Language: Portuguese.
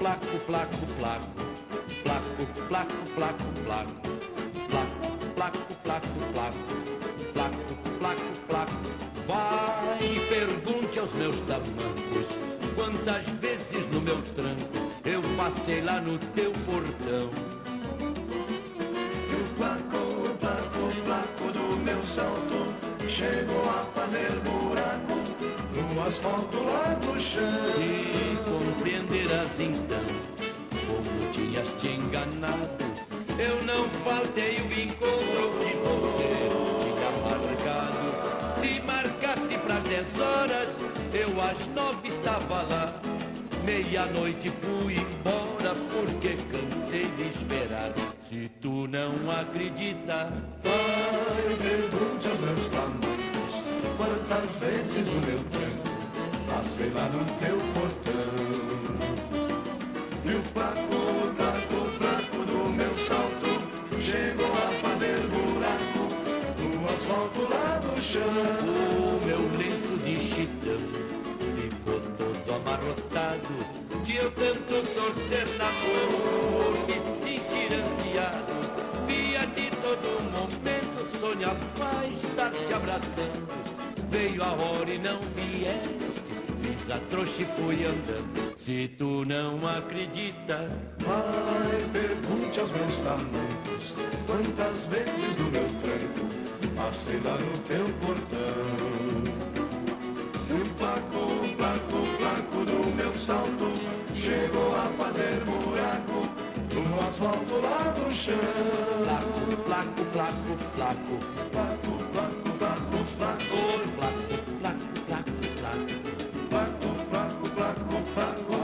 placo, placo, placo, placo, placo, placo, placo, placo, placo, placo, placo, placo, placo, placo. Vai e pergunte aos meus tamancos quantas vezes no meu tranco eu passei lá no teu portão. E o placo, placo, placo do meu salto chegou a fazer buraco no asfalto lá do chão. Se compreenderás então como tinhas te enganado, eu não faltei o encontro que você tinha marcado. Se marcasse pras 10 horas, eu às 9 estava lá. Meia-noite fui embora porque cansei de esperar. Se tu não acredita, vai, pergunte aos meus tamanhos quantas vezes no meu tranco passei lá no teu portão. E o placo, placo, placo do meu salto chegou a fazer buraco no asfalto lá do chão. o meu lenço de chitão ficou todo amarrotado de eu tanto torcer na mão por me sentir ansiado. Via de todo momento, sonhava estar te abraçando. Veio a hora e não vieste, fiz a trouxa e fui andando. Se tu não acredita, vai, pergunte aos meus tamanhos quantas vezes no meu tranco passei lá no teu portão. E o placo, placo, placo do meu salto chegou a fazer buraco no asfalto lá do chão. placo, placo, placo, placo, Placo, placo, placo, placo, placo, placo, placo, placo. placo, placo, placo, placo.